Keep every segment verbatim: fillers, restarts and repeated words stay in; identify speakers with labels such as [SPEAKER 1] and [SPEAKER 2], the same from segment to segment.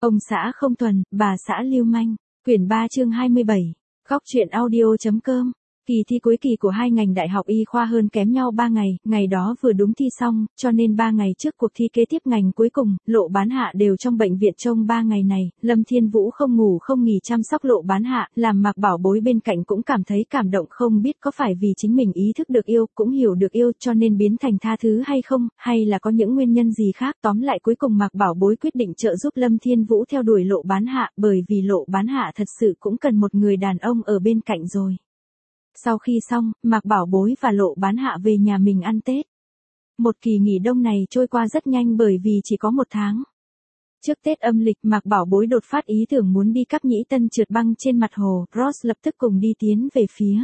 [SPEAKER 1] Ông xã không thuần, bà xã lưu manh. Quyển ba chương hai mươi bảy. Góc truyện audio.com. Kỳ thi cuối kỳ của hai ngành đại học y khoa hơn kém nhau ba ngày, ngày đó vừa đúng thi xong, cho nên ba ngày trước cuộc thi kế tiếp ngành cuối cùng, Lộ Bán Hạ đều trong bệnh viện trông ba ngày này, Lâm Thiên Vũ không ngủ không nghỉ chăm sóc Lộ Bán Hạ, làm Mạc Bảo Bối bên cạnh cũng cảm thấy cảm động, không biết có phải vì chính mình ý thức được yêu, cũng hiểu được yêu cho nên biến thành tha thứ hay không, hay là có những nguyên nhân gì khác. Tóm lại cuối cùng Mạc Bảo Bối quyết định trợ giúp Lâm Thiên Vũ theo đuổi Lộ Bán Hạ, bởi vì Lộ Bán Hạ thật sự cũng cần một người đàn ông ở bên cạnh rồi. Sau khi xong, Mạc Bảo Bối và Lộ Bán Hạ về nhà mình ăn Tết. Một kỳ nghỉ đông này trôi qua rất nhanh bởi vì chỉ có một tháng. Trước Tết âm lịch, Mạc Bảo Bối đột phát ý tưởng muốn đi Cáp Nhĩ Tân trượt băng trên mặt hồ, Ross lập tức cùng đi tiến về phía.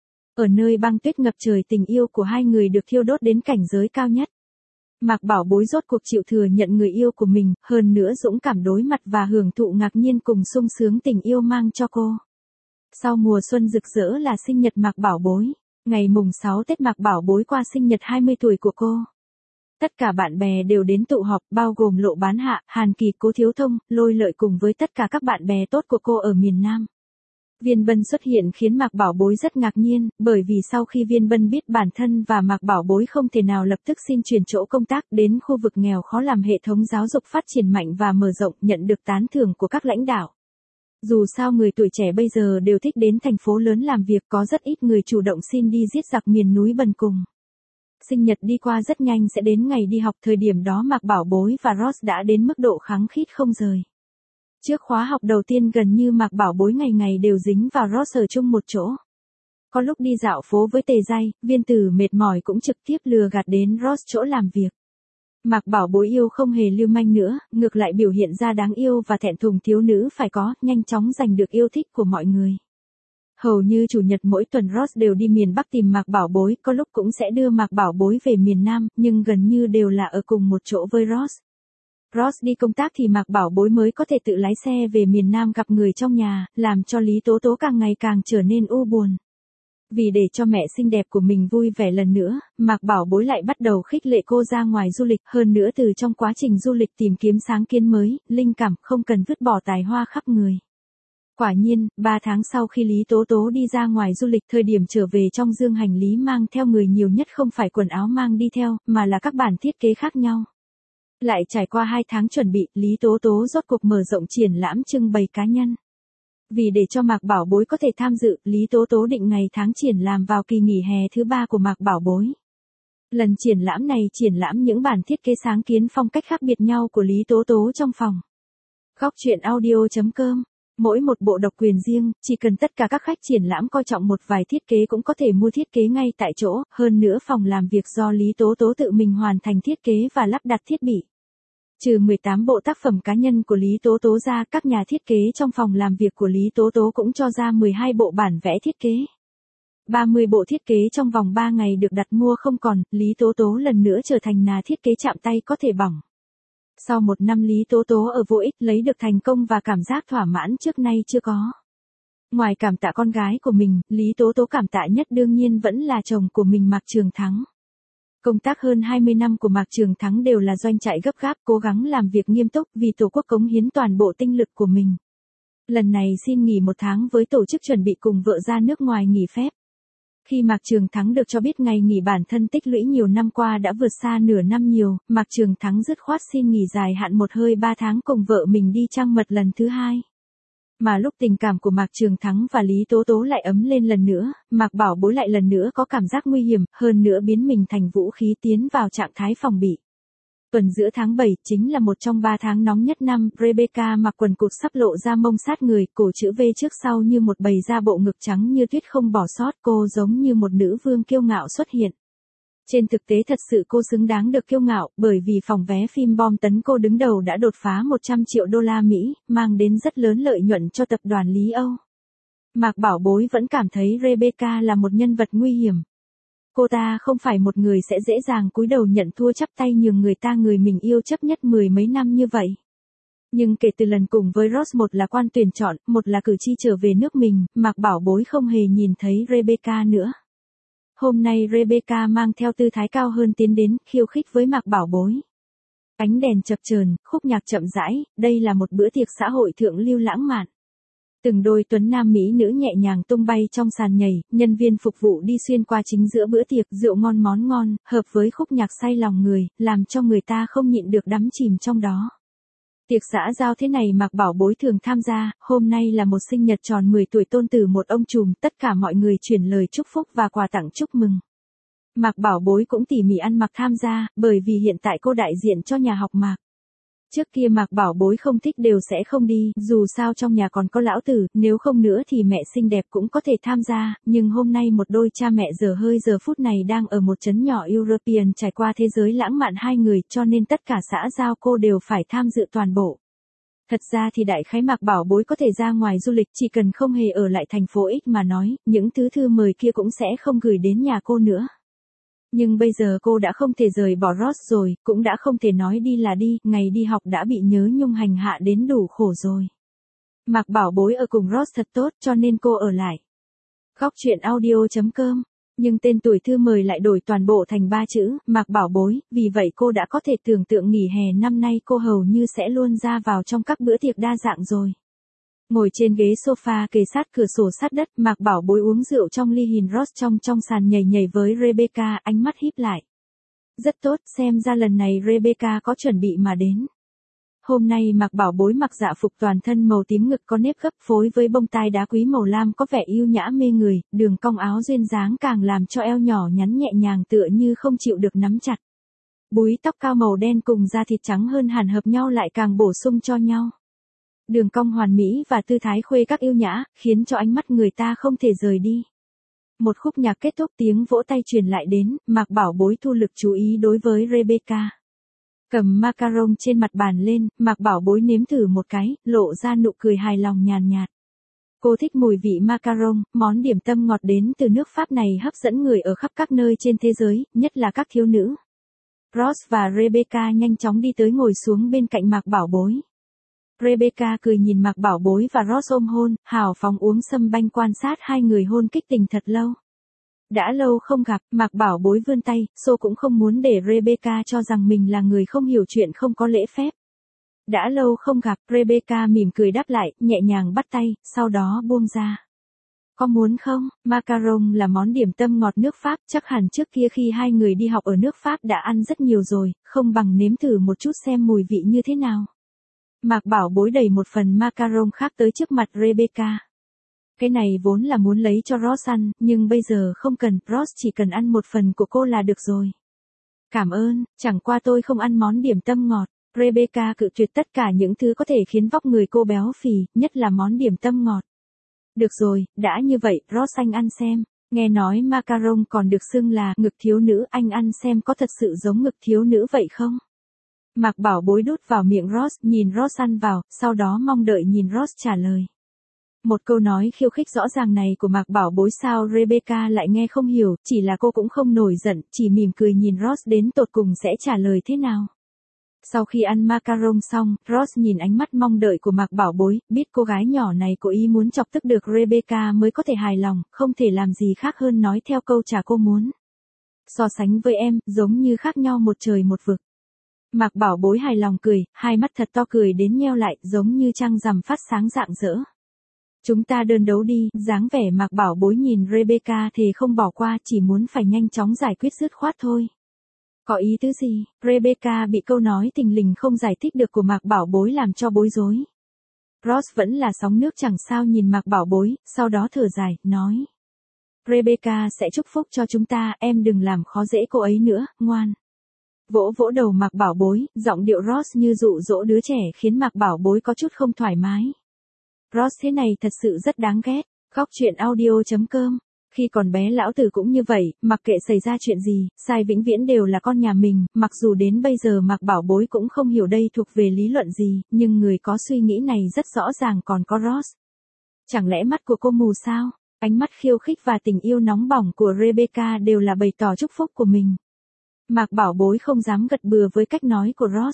[SPEAKER 1] Ở nơi băng tuyết ngập trời, tình yêu của hai người được thiêu đốt đến cảnh giới cao nhất. Mạc Bảo Bối rốt cuộc chịu thừa nhận người yêu của mình, hơn nữa dũng cảm đối mặt và hưởng thụ ngạc nhiên cùng sung sướng tình yêu mang cho cô. Sau mùa xuân rực rỡ là sinh nhật Mạc Bảo Bối. Ngày mùng sáu Tết Mạc Bảo Bối qua sinh nhật hai mươi tuổi của cô. Tất cả bạn bè đều đến tụ họp, bao gồm Lộ Bán Hạ, Hàn Kỳ, Cố Thiếu Thông, Lôi Lợi cùng với tất cả các bạn bè tốt của cô ở miền Nam. Viên Bân xuất hiện khiến Mạc Bảo Bối rất ngạc nhiên, bởi vì sau khi Viên Bân biết bản thân và Mạc Bảo Bối không thể nào lập tức xin chuyển chỗ công tác đến khu vực nghèo khó làm hệ thống giáo dục phát triển mạnh và mở rộng, nhận được tán thưởng của các lãnh đạo. Dù sao người tuổi trẻ bây giờ đều thích đến thành phố lớn làm việc, có rất ít người chủ động xin đi giết giặc miền núi bần cùng. Sinh nhật đi qua rất nhanh sẽ đến ngày đi học, thời điểm đó Mạc Bảo Bối và Ross đã đến mức độ khăng khít không rời. Trước khóa học đầu tiên gần như Mạc Bảo Bối ngày ngày đều dính vào Ross ở chung một chỗ. Có lúc đi dạo phố với Tề Giai, Viên Tử mệt mỏi cũng trực tiếp lừa gạt đến Ross chỗ làm việc. Mạc Bảo Bối yêu không hề lưu manh nữa, ngược lại biểu hiện ra đáng yêu và thẹn thùng thiếu nữ phải có, nhanh chóng giành được yêu thích của mọi người. Hầu như chủ nhật mỗi tuần Ross đều đi miền Bắc tìm Mạc Bảo Bối, có lúc cũng sẽ đưa Mạc Bảo Bối về miền Nam, nhưng gần như đều là ở cùng một chỗ với Ross. Ross đi công tác thì Mạc Bảo Bối mới có thể tự lái xe về miền Nam gặp người trong nhà, làm cho Lý Tố Tố càng ngày càng trở nên u buồn. Vì để cho mẹ xinh đẹp của mình vui vẻ lần nữa, Mạc Bảo Bối lại bắt đầu khích lệ cô ra ngoài du lịch, hơn nữa từ trong quá trình du lịch tìm kiếm sáng kiến mới, linh cảm, không cần vứt bỏ tài hoa khắp người. Quả nhiên, ba tháng sau khi Lý Tố Tố đi ra ngoài du lịch, thời điểm trở về trong dương hành lý mang theo người nhiều nhất không phải quần áo mang đi theo, mà là các bản thiết kế khác nhau. Lại trải qua hai tháng chuẩn bị, Lý Tố Tố rốt cuộc mở rộng triển lãm trưng bày cá nhân. Vì để cho Mạc Bảo Bối có thể tham dự, Lý Tố Tố định ngày tháng triển lãm vào kỳ nghỉ hè thứ ba của Mạc Bảo Bối. Lần triển lãm này triển lãm những bản thiết kế sáng kiến phong cách khác biệt nhau của Lý Tố Tố trong phòng. Góc truyện audio.com. Mỗi một bộ độc quyền riêng, chỉ cần tất cả các khách triển lãm coi trọng một vài thiết kế cũng có thể mua thiết kế ngay tại chỗ, hơn nữa phòng làm việc do Lý Tố Tố tự mình hoàn thành thiết kế và lắp đặt thiết bị. Trừ mười tám bộ tác phẩm cá nhân của Lý Tố Tố ra, các nhà thiết kế trong phòng làm việc của Lý Tố Tố cũng cho ra mười hai bộ bản vẽ thiết kế. ba mươi bộ thiết kế trong vòng ba ngày được đặt mua không còn, Lý Tố Tố lần nữa trở thành nhà thiết kế chạm tay có thể bỏng. Sau một năm Lý Tố Tố ở Vô Ích lấy được thành công và cảm giác thỏa mãn trước nay chưa có. Ngoài cảm tạ con gái của mình, Lý Tố Tố cảm tạ nhất đương nhiên vẫn là chồng của mình Mạc Trường Thắng. Công tác hơn hai mươi năm của Mạc Trường Thắng đều là doanh trại gấp gáp, cố gắng làm việc nghiêm túc vì Tổ quốc cống hiến toàn bộ tinh lực của mình. Lần này xin nghỉ một tháng với tổ chức chuẩn bị cùng vợ ra nước ngoài nghỉ phép. Khi Mạc Trường Thắng được cho biết ngày nghỉ bản thân tích lũy nhiều năm qua đã vượt xa nửa năm nhiều, Mạc Trường Thắng dứt khoát xin nghỉ dài hạn một hơi ba tháng cùng vợ mình đi trăng mật lần thứ hai. Mà lúc tình cảm của Mạc Trường Thắng và Lý Tố Tố lại ấm lên lần nữa, Mạc Bảo Bối lại lần nữa có cảm giác nguy hiểm, hơn nữa biến mình thành vũ khí tiến vào trạng thái phòng bị. Tuần giữa tháng bảy chính là một trong ba tháng nóng nhất năm, Rebecca mặc quần cụt sắp lộ ra mông sát người, cổ chữ V trước sau như một bầy da bộ ngực trắng như tuyết không bỏ sót, cô giống như một nữ vương kiêu ngạo xuất hiện. Trên thực tế thật sự cô xứng đáng được kiêu ngạo, bởi vì phòng vé phim bom tấn cô đứng đầu đã đột phá một trăm triệu đô la Mỹ, mang đến rất lớn lợi nhuận cho tập đoàn Lý Âu. Mạc Bảo Bối vẫn cảm thấy Rebecca là một nhân vật nguy hiểm. Cô ta không phải một người sẽ dễ dàng cúi đầu nhận thua chắp tay nhường người ta người mình yêu chấp nhất mười mấy năm như vậy. Nhưng kể từ lần cùng với Ross, một là quan tuyển chọn, một là cử tri trở về nước mình, Mạc Bảo Bối không hề nhìn thấy Rebecca nữa. Hôm nay Rebecca mang theo tư thái cao hơn tiến đến, khiêu khích với Mạc Bảo Bối. Ánh đèn chập chờn, khúc nhạc chậm rãi, đây là một bữa tiệc xã hội thượng lưu lãng mạn. Từng đôi tuấn nam mỹ nữ nhẹ nhàng tung bay trong sàn nhảy, nhân viên phục vụ đi xuyên qua chính giữa bữa tiệc, rượu ngon món ngon, hợp với khúc nhạc say lòng người, làm cho người ta không nhịn được đắm chìm trong đó. Tiệc xã giao thế này Mạc Bảo Bối thường tham gia, hôm nay là một sinh nhật tròn mười tuổi tôn tử một ông trùm, tất cả mọi người chuyển lời chúc phúc và quà tặng chúc mừng. Mạc Bảo Bối cũng tỉ mỉ ăn mặc tham gia, bởi vì hiện tại cô đại diện cho nhà học Mạc. Trước kia Mạc Bảo Bối không thích đều sẽ không đi, dù sao trong nhà còn có lão tử, nếu không nữa thì mẹ xinh đẹp cũng có thể tham gia, nhưng hôm nay một đôi cha mẹ giờ hơi giờ phút này đang ở một trấn nhỏ European trải qua thế giới lãng mạn hai người, cho nên tất cả xã giao cô đều phải tham dự toàn bộ. Thật ra thì đại khái Mạc Bảo Bối có thể ra ngoài du lịch, chỉ cần không hề ở lại thành phố X mà nói, những thứ thư mời kia cũng sẽ không gửi đến nhà cô nữa. Nhưng bây giờ cô đã không thể rời bỏ Ross rồi, cũng đã không thể nói đi là đi, ngày đi học đã bị nhớ nhung hành hạ đến đủ khổ rồi. Mạc Bảo Bối ở cùng Ross thật tốt cho nên cô ở lại. Góc chuyện audio chấm com. Nhưng tên tuổi thư mời lại đổi toàn bộ thành ba chữ, Mạc Bảo Bối, vì vậy cô đã có thể tưởng tượng nghỉ hè năm nay cô hầu như sẽ luôn ra vào trong các bữa tiệc đa dạng rồi. Ngồi trên ghế sofa kề sát cửa sổ sát đất, Mạc Bảo Bối uống rượu trong ly hình Ross trong trong sàn nhảy nhảy với Rebecca, ánh mắt híp lại. Rất tốt, xem ra lần này Rebecca có chuẩn bị mà đến. Hôm nay Mạc Bảo Bối mặc dạ phục toàn thân màu tím ngực có nếp gấp phối với bông tai đá quý màu lam có vẻ yêu nhã mê người, đường cong áo duyên dáng càng làm cho eo nhỏ nhắn nhẹ nhàng tựa như không chịu được nắm chặt. Búi tóc cao màu đen cùng da thịt trắng hơn hẳn hợp nhau lại càng bổ sung cho nhau. Đường cong hoàn mỹ và tư thái khuê các yêu nhã, khiến cho ánh mắt người ta không thể rời đi. Một khúc nhạc kết thúc tiếng vỗ tay truyền lại đến, Mạc Bảo Bối thu lực chú ý đối với Rebecca. Cầm macaron trên mặt bàn lên, Mạc Bảo Bối nếm thử một cái, lộ ra nụ cười hài lòng nhàn nhạt. Cô thích mùi vị macaron, món điểm tâm ngọt đến từ nước Pháp này hấp dẫn người ở khắp các nơi trên thế giới, nhất là các thiếu nữ. Ross và Rebecca nhanh chóng đi tới ngồi xuống bên cạnh Mạc Bảo Bối. Rebecca cười nhìn Mạc Bảo Bối và Ross ôm hôn, hào phóng uống sâm banh quan sát hai người hôn kích tình thật lâu. Đã lâu không gặp, Mạc Bảo Bối vươn tay, xô cũng không muốn để Rebecca cho rằng mình là người không hiểu chuyện không có lễ phép. Đã lâu không gặp, Rebecca mỉm cười đáp lại, nhẹ nhàng bắt tay, sau đó buông ra. Có muốn không? Macaron là món điểm tâm ngọt nước Pháp, chắc hẳn trước kia khi hai người đi học ở nước Pháp đã ăn rất nhiều rồi, không bằng nếm thử một chút xem mùi vị như thế nào. Mạc Bảo Bối đẩy một phần macaron khác tới trước mặt Rebecca. Cái này vốn là muốn lấy cho Ross ăn, nhưng bây giờ không cần, Ross chỉ cần ăn một phần của cô là được rồi. Cảm ơn, chẳng qua tôi không ăn món điểm tâm ngọt. Rebecca cự tuyệt tất cả những thứ có thể khiến vóc người cô béo phì, nhất là món điểm tâm ngọt. Được rồi, đã như vậy, Ross anh ăn xem. Nghe nói macaron còn được xưng là ngực thiếu nữ, anh ăn xem có thật sự giống ngực thiếu nữ vậy không? Mạc Bảo Bối đút vào miệng Ross, nhìn Ross ăn vào, sau đó mong đợi nhìn Ross trả lời. Một câu nói khiêu khích rõ ràng này của Mạc Bảo Bối sao Rebecca lại nghe không hiểu, chỉ là cô cũng không nổi giận, chỉ mỉm cười nhìn Ross đến tột cùng sẽ trả lời thế nào. Sau khi ăn macaron xong, Ross nhìn ánh mắt mong đợi của Mạc Bảo Bối, biết cô gái nhỏ này cố ý muốn chọc tức được Rebecca mới có thể hài lòng, không thể làm gì khác hơn nói theo câu trả cô muốn. So sánh với em, giống như khác nhau một trời một vực. Mạc Bảo Bối hài lòng cười, hai mắt thật to cười đến nheo lại, giống như trăng rằm phát sáng rạng rỡ. Chúng ta đơn đấu đi, dáng vẻ Mạc Bảo Bối nhìn Rebecca thề không bỏ qua, chỉ muốn phải nhanh chóng giải quyết dứt khoát thôi. Có ý tứ gì? Rebecca bị câu nói tình lình không giải thích được của Mạc Bảo Bối làm cho bối rối. Ross vẫn là sóng nước chẳng sao nhìn Mạc Bảo Bối, sau đó thở dài, nói. Rebecca sẽ chúc phúc cho chúng ta, em đừng làm khó dễ cô ấy nữa, ngoan. Vỗ vỗ đầu Mạc Bảo Bối, giọng điệu Ross như dụ dỗ đứa trẻ khiến Mạc Bảo Bối có chút không thoải mái. Ross thế này thật sự rất đáng ghét. Góc chuyện audio chấm com. Khi còn bé lão tử cũng như vậy, mặc kệ xảy ra chuyện gì, sai vĩnh viễn đều là con nhà mình, mặc dù đến bây giờ Mạc Bảo Bối cũng không hiểu đây thuộc về lý luận gì, nhưng người có suy nghĩ này rất rõ ràng còn có Ross. Chẳng lẽ mắt của cô mù sao? Ánh mắt khiêu khích và tình yêu nóng bỏng của Rebecca đều là bày tỏ chúc phúc của mình. Mạc Bảo Bối không dám gật bừa với cách nói của Ross.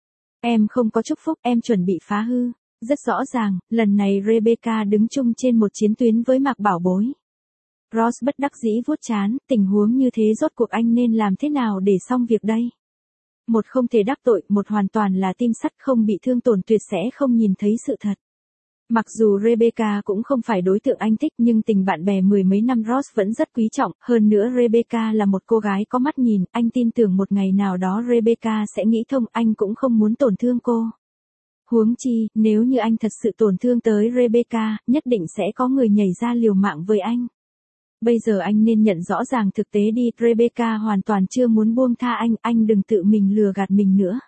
[SPEAKER 1] Em không có chúc phúc, em chuẩn bị phá hư. Rất rõ ràng, lần này Rebecca đứng chung trên một chiến tuyến với Mạc Bảo Bối. Ross bất đắc dĩ vuốt trán, tình huống như thế rốt cuộc anh nên làm thế nào để xong việc đây? Một không thể đắc tội, một hoàn toàn là tim sắt không bị thương tổn, tuyệt sẽ không nhìn thấy sự thật. Mặc dù Rebecca cũng không phải đối tượng anh thích nhưng tình bạn bè mười mấy năm Ross vẫn rất quý trọng, hơn nữa Rebecca là một cô gái có mắt nhìn, anh tin tưởng một ngày nào đó Rebecca sẽ nghĩ thông, anh cũng không muốn tổn thương cô. Huống chi, nếu như anh thật sự tổn thương tới Rebecca, nhất định sẽ có người nhảy ra liều mạng với anh. Bây giờ anh nên nhận rõ ràng thực tế đi, Rebecca hoàn toàn chưa muốn buông tha anh, anh đừng tự mình lừa gạt mình nữa.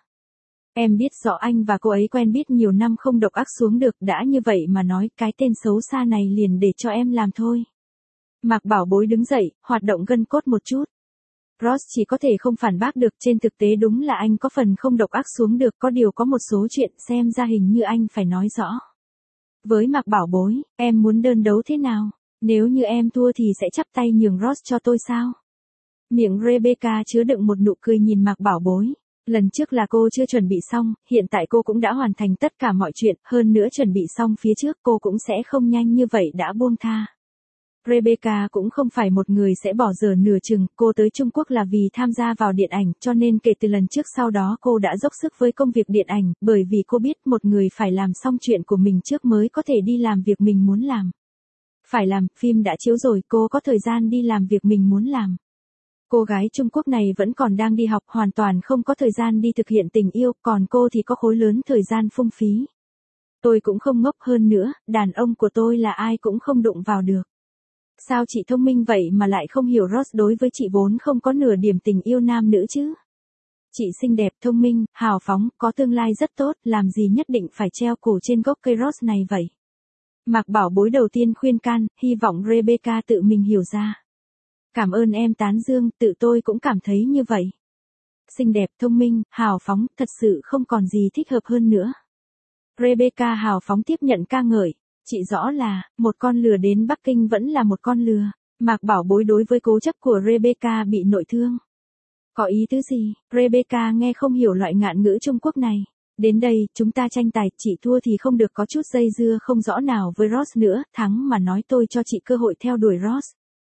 [SPEAKER 1] Em biết rõ anh và cô ấy quen biết nhiều năm không độc ác xuống được, đã như vậy mà nói cái tên xấu xa này liền để cho em làm thôi. Mạc Bảo Bối đứng dậy, hoạt động gân cốt một chút. Ross chỉ có thể không phản bác được, trên thực tế đúng là anh có phần không độc ác xuống được, có điều có một số chuyện xem ra hình như anh phải nói rõ. Với Mạc Bảo Bối, em muốn đơn đấu thế nào? Nếu như em thua thì sẽ chắp tay nhường Ross cho tôi sao? Miệng Rebecca chứa đựng một nụ cười nhìn Mạc Bảo Bối. Lần trước là cô chưa chuẩn bị xong, hiện tại cô cũng đã hoàn thành tất cả mọi chuyện, hơn nữa chuẩn bị xong phía trước cô cũng sẽ không nhanh như vậy đã buông tha. Rebecca cũng không phải một người sẽ bỏ dở nửa chừng, cô tới Trung Quốc là vì tham gia vào điện ảnh, cho nên kể từ lần trước sau đó cô đã dốc sức với công việc điện ảnh, bởi vì cô biết một người phải làm xong chuyện của mình trước mới có thể đi làm việc mình muốn làm. Phải làm, phim đã chiếu rồi, cô có thời gian đi làm việc mình muốn làm. Cô gái Trung Quốc này vẫn còn đang đi học, hoàn toàn không có thời gian đi thực hiện tình yêu, còn cô thì có khối lớn thời gian phung phí. Tôi cũng không ngốc, hơn nữa, đàn ông của tôi là ai cũng không đụng vào được. Sao chị thông minh vậy mà lại không hiểu Ross đối với chị vốn không có nửa điểm tình yêu nam nữ chứ? Chị xinh đẹp, thông minh, hào phóng, có tương lai rất tốt, làm gì nhất định phải treo cổ trên gốc cây Ross này vậy? Mạc Bảo Bối đầu tiên khuyên can, hy vọng Rebecca tự mình hiểu ra. Cảm ơn em tán dương, tự tôi cũng cảm thấy như vậy. Xinh đẹp, thông minh, hào phóng, thật sự không còn gì thích hợp hơn nữa. Rebecca hào phóng tiếp nhận ca ngợi. Chị rõ là, một con lừa đến Bắc Kinh vẫn là một con lừa. Mạc Bảo Bối đối với cố chấp của Rebecca bị nội thương. Có ý tứ gì? Rebecca nghe không hiểu loại ngạn ngữ Trung Quốc này. Đến đây, chúng ta tranh tài, chị thua thì không được có chút dây dưa không rõ nào với Ross nữa, thắng mà nói tôi cho chị cơ hội theo đuổi Ross.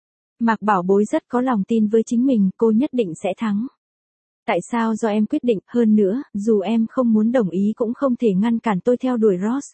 [SPEAKER 1] Mạc Bảo Bối rất có lòng tin với chính mình, cô nhất định sẽ thắng. Tại sao do em quyết định, hơn nữa, dù em không muốn đồng ý cũng không thể ngăn cản tôi theo đuổi Ross.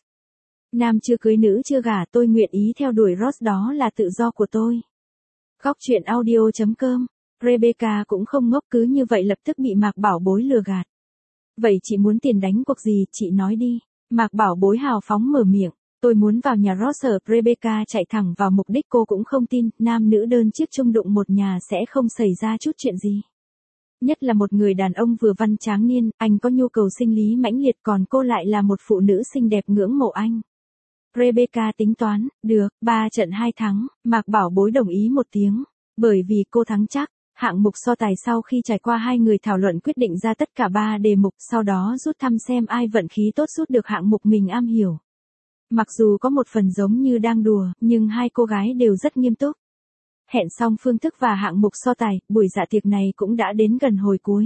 [SPEAKER 1] Nam chưa cưới nữ chưa gả, tôi nguyện ý theo đuổi Ross, đó là tự do của tôi. Góc truyện audio chấm com. Rebecca cũng không ngốc, cứ như vậy lập tức bị Mạc Bảo Bối lừa gạt. Vậy chị muốn tiền đánh cuộc gì, chị nói đi. Mạc Bảo Bối hào phóng mở miệng. Tôi muốn vào nhà Ross ở. Rebecca chạy thẳng vào mục đích, cô cũng không tin, nam nữ đơn chiếc chung đụng một nhà sẽ không xảy ra chút chuyện gì. Nhất là một người đàn ông vừa văn tráng niên, anh có nhu cầu sinh lý mãnh liệt, còn cô lại là một phụ nữ xinh đẹp ngưỡng mộ anh. Rebecca tính toán, được, ba trận hai thắng, Mạc Bảo Bối đồng ý một tiếng, bởi vì cô thắng chắc. Hạng mục so tài sau khi trải qua hai người thảo luận quyết định ra tất cả ba đề mục, sau đó rút thăm xem ai vận khí tốt rút được hạng mục mình am hiểu. Mặc dù có một phần giống như đang đùa, nhưng hai cô gái đều rất nghiêm túc. Hẹn xong phương thức và hạng mục so tài, buổi dạ tiệc này cũng đã đến gần hồi cuối.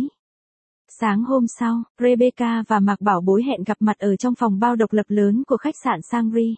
[SPEAKER 1] Sáng hôm sau, Rebecca và Mạc Bảo Bối hẹn gặp mặt ở trong phòng bao độc lập lớn của khách sạn Shangri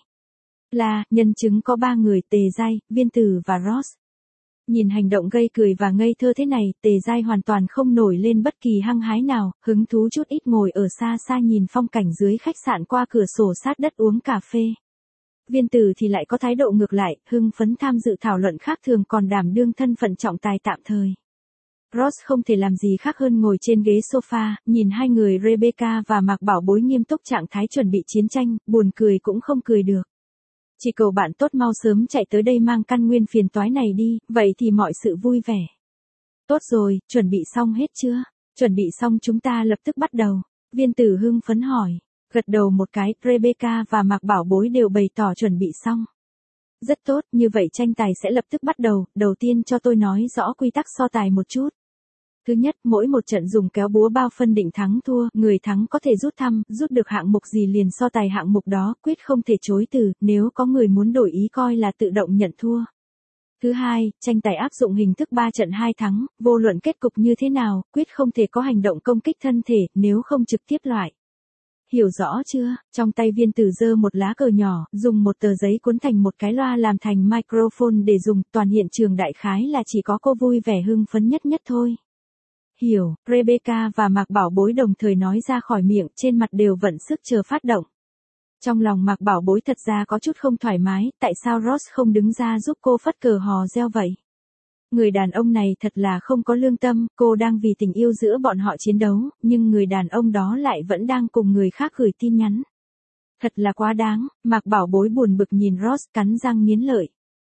[SPEAKER 1] La, nhân chứng có ba người, Tề Giai, Viên Tử và Ross. Nhìn hành động gây cười và ngây thơ thế này, Tề Giai hoàn toàn không nổi lên bất kỳ hăng hái nào, hứng thú chút ít ngồi ở xa xa nhìn phong cảnh dưới khách sạn qua cửa sổ sát đất uống cà phê. Viên Tử thì lại có thái độ ngược lại, hưng phấn tham dự thảo luận khác thường, còn đảm đương thân phận trọng tài tạm thời. Ross không thể làm gì khác hơn ngồi trên ghế sofa, nhìn hai người Rebecca và Mạc Bảo Bối nghiêm túc trạng thái chuẩn bị chiến tranh, buồn cười cũng không cười được. Chỉ cầu bạn tốt mau sớm chạy tới đây mang căn nguyên phiền toái này đi, vậy thì mọi sự vui vẻ. Tốt rồi, chuẩn bị xong hết chưa? Chuẩn bị xong chúng ta lập tức bắt đầu. Viên Tử hưng phấn hỏi. Gật đầu một cái, Rebecca và Mạc Bảo Bối đều bày tỏ chuẩn bị xong. Rất tốt, như vậy tranh tài sẽ lập tức bắt đầu, đầu tiên cho tôi nói rõ quy tắc so tài một chút. Thứ nhất, mỗi một trận dùng kéo búa bao phân định thắng thua, người thắng có thể rút thăm, rút được hạng mục gì liền so tài hạng mục đó, quyết không thể chối từ, nếu có người muốn đổi ý coi là tự động nhận thua. Thứ hai, tranh tài áp dụng hình thức ba trận hai thắng, vô luận kết cục như thế nào, quyết không thể có hành động công kích thân thể, nếu không trực tiếp loại. Hiểu rõ chưa? Trong tay Viên Tử giơ một lá cờ nhỏ, dùng một tờ giấy cuốn thành một cái loa làm thành microphone để dùng, toàn hiện trường đại khái là chỉ có cô vui vẻ hưng phấn nhất nhất thôi. hiểu, Rebecca và Mạc Bảo Bối đồng thời nói ra khỏi miệng, trên mặt đều vận sức chờ phát động. Trong lòng Mạc Bảo Bối thật ra có chút không thoải mái, tại sao Ross không đứng ra giúp cô phất cờ hò reo vậy? Người đàn ông này thật là không có lương tâm, cô đang vì tình yêu giữa bọn họ chiến đấu, nhưng người đàn ông đó lại vẫn đang cùng người khác gửi tin nhắn. Thật là quá đáng, Mạc Bảo Bối buồn bực nhìn Ross cắn răng nghiến lợi.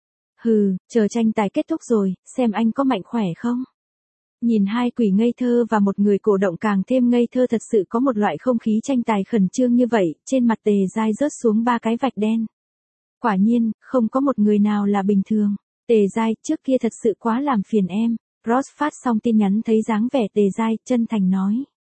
[SPEAKER 1] Hừ, chờ tranh tài kết thúc rồi, xem anh có mạnh khỏe không? Nhìn hai quỷ ngây thơ và một người cổ động càng thêm ngây thơ, thật sự có một loại không khí tranh tài khẩn trương như vậy, trên mặt Tề Giai rớt xuống ba cái vạch đen. Quả nhiên, không có một người nào là bình thường. Tề Giai, trước kia thật sự quá làm phiền em. Ross phát xong tin nhắn thấy dáng vẻ Tề Giai, chân thành nói.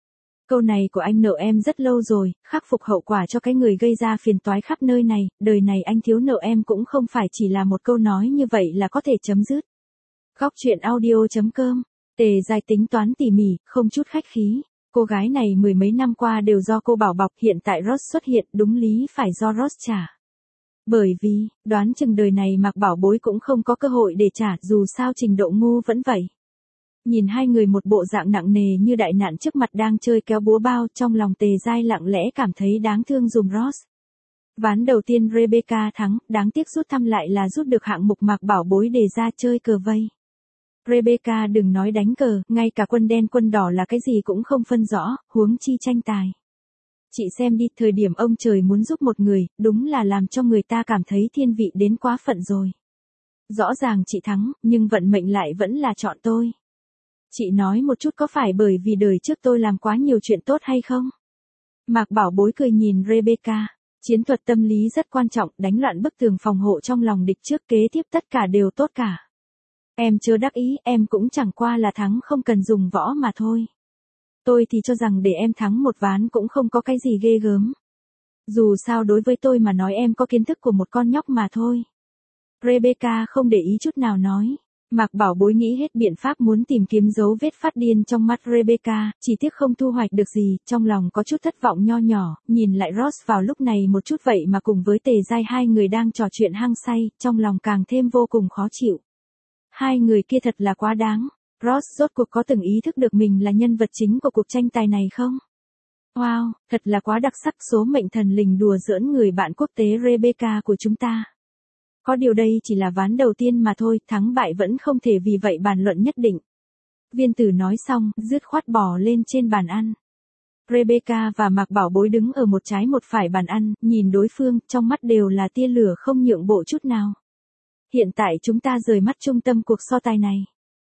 [SPEAKER 1] Câu này của anh nợ em rất lâu rồi, khắc phục hậu quả cho cái người gây ra phiền toái khắp nơi này, đời này anh thiếu nợ em cũng không phải chỉ là một câu nói như vậy là có thể chấm dứt. Góc truyện audio chấm com. Tề Giai tính toán tỉ mỉ, không chút khách khí. Cô gái này mười mấy năm qua đều do cô bảo bọc, hiện tại Ross xuất hiện, đúng lý phải do Ross trả. Bởi vì, đoán chừng đời này Mạc Bảo Bối cũng không có cơ hội để trả, dù sao trình độ ngu vẫn vậy. Nhìn hai người một bộ dạng nặng nề như đại nạn trước mặt đang chơi kéo búa bao, trong lòng Tề Giai lặng lẽ cảm thấy đáng thương dùm Ross. Ván đầu tiên Rebecca thắng, đáng tiếc rút thăm lại là rút được hạng mục Mạc Bảo Bối đề ra chơi cờ vây. Rebecca đừng nói đánh cờ, ngay cả quân đen quân đỏ là cái gì cũng không phân rõ, huống chi tranh tài. Chị xem đi, thời điểm ông trời muốn giúp một người, đúng là làm cho người ta cảm thấy thiên vị đến quá phận rồi. Rõ ràng chị thắng, nhưng vận mệnh lại vẫn là chọn tôi. Chị nói một chút có phải bởi vì đời trước tôi làm quá nhiều chuyện tốt hay không? Mạc Bảo Bối cười nhìn Rebecca. Chiến thuật tâm lý rất quan trọng, đánh loạn bức tường phòng hộ trong lòng địch trước, kế tiếp tất cả đều tốt cả. Em chưa đắc ý, em cũng chẳng qua là thắng không cần dùng võ mà thôi. Tôi thì cho rằng để em thắng một ván cũng không có cái gì ghê gớm. Dù sao đối với tôi mà nói em có kiến thức của một con nhóc mà thôi. Rebecca không để ý chút nào nói. Mạc Bảo Bối nghĩ hết biện pháp muốn tìm kiếm dấu vết phát điên trong mắt Rebecca, chỉ tiếc không thu hoạch được gì, trong lòng có chút thất vọng nho nhỏ, nhìn lại Ross vào lúc này một chút vậy mà cùng với Tề Giai hai người đang trò chuyện hăng say, trong lòng càng thêm vô cùng khó chịu. Hai người kia thật là quá đáng. Ross rốt cuộc có từng ý thức được mình là nhân vật chính của cuộc tranh tài này không? Wow, thật là quá đặc sắc, số mệnh thần linh đùa giỡn người bạn quốc tế Rebecca của chúng ta. Có điều đây chỉ là ván đầu tiên mà thôi, thắng bại vẫn không thể vì vậy bàn luận nhất định. Viên tử nói xong, dứt khoát bò lên trên bàn ăn. Rebecca và Mạc Bảo Bối đứng ở một trái một phải bàn ăn, nhìn đối phương, trong mắt đều là tia lửa không nhượng bộ chút nào. Hiện tại chúng ta rời mắt trung tâm cuộc so tài này.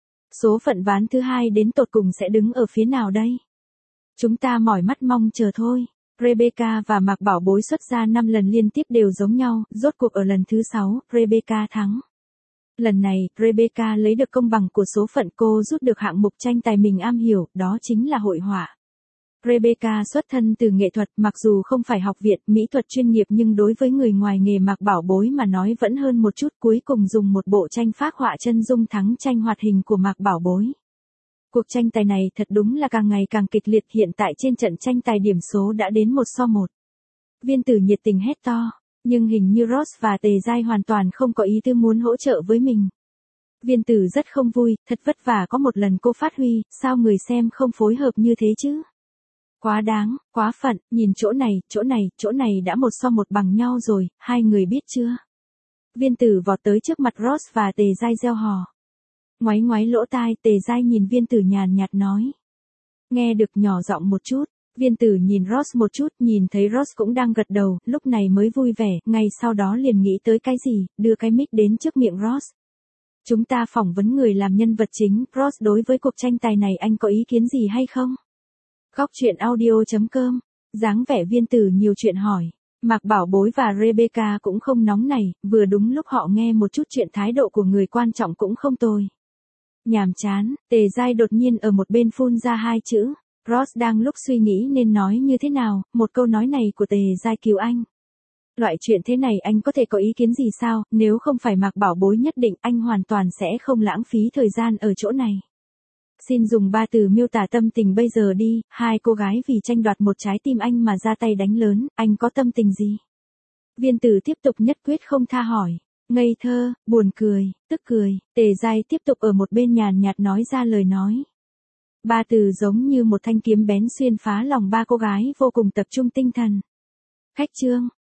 [SPEAKER 1] Số phận ván thứ hai đến tột cùng sẽ đứng ở phía nào đây? Chúng ta mỏi mắt mong chờ thôi. Rebecca và Mạc Bảo Bối xuất ra năm lần liên tiếp đều giống nhau, rốt cuộc ở lần thứ sáu, Rebecca thắng. Lần này, Rebecca lấy được công bằng của số phận, cô rút được hạng mục tranh tài mình am hiểu, đó chính là hội họa. Rebecca xuất thân từ nghệ thuật, mặc dù không phải học viện mỹ thuật chuyên nghiệp nhưng đối với người ngoài nghề Mạc Bảo Bối mà nói vẫn hơn một chút, cuối cùng dùng một bộ tranh phác họa chân dung thắng tranh hoạt hình của Mạc Bảo Bối. Cuộc tranh tài này thật đúng là càng ngày càng kịch liệt, hiện tại trên trận tranh tài điểm số đã đến một so một. Viên tử nhiệt tình hét to, nhưng hình như Ross và Tề Giai hoàn toàn không có ý tư muốn hỗ trợ với mình. Viên tử rất không vui, thật vất vả có một lần cô phát huy, sao người xem không phối hợp như thế chứ? Quá đáng, quá phận, nhìn chỗ này, chỗ này, chỗ này đã một so một bằng nhau rồi, hai người biết chưa? Viên tử vọt tới trước mặt Ross và Tề Giai reo hò. Ngoáy ngoáy lỗ tai, Tề Giai nhìn viên tử nhàn nhạt nói. Nghe được, nhỏ giọng một chút. Viên tử nhìn Ross một chút, nhìn thấy Ross cũng đang gật đầu, lúc này mới vui vẻ, ngay sau đó liền nghĩ tới cái gì, đưa cái mic đến trước miệng Ross. Chúng ta phỏng vấn người làm nhân vật chính, Ross, đối với cuộc tranh tài này anh có ý kiến gì hay không? Góc truyện audio chấm com, dáng vẻ viên tử nhiều chuyện hỏi. Mạc Bảo Bối và Rebecca cũng không nóng này, vừa đúng lúc họ nghe một chút chuyện, thái độ của người quan trọng cũng không tồi. Nhàm chán, Tề Giai đột nhiên ở một bên phun ra hai chữ. Ross đang lúc suy nghĩ nên nói như thế nào, một câu nói này của Tề Giai cứu anh. Loại chuyện thế này anh có thể có ý kiến gì sao, nếu không phải Mạc Bảo Bối nhất định anh hoàn toàn sẽ không lãng phí thời gian ở chỗ này. Xin dùng ba từ miêu tả tâm tình bây giờ đi, hai cô gái vì tranh đoạt một trái tim anh mà ra tay đánh lớn, anh có tâm tình gì? Viên tử tiếp tục nhất quyết không tha hỏi. Ngây thơ, buồn cười, tức cười, Tề Giai tiếp tục ở một bên nhàn nhạt nói ra lời nói. Ba từ giống như một thanh kiếm bén xuyên phá lòng ba cô gái vô cùng tập trung tinh thần. Khách trương,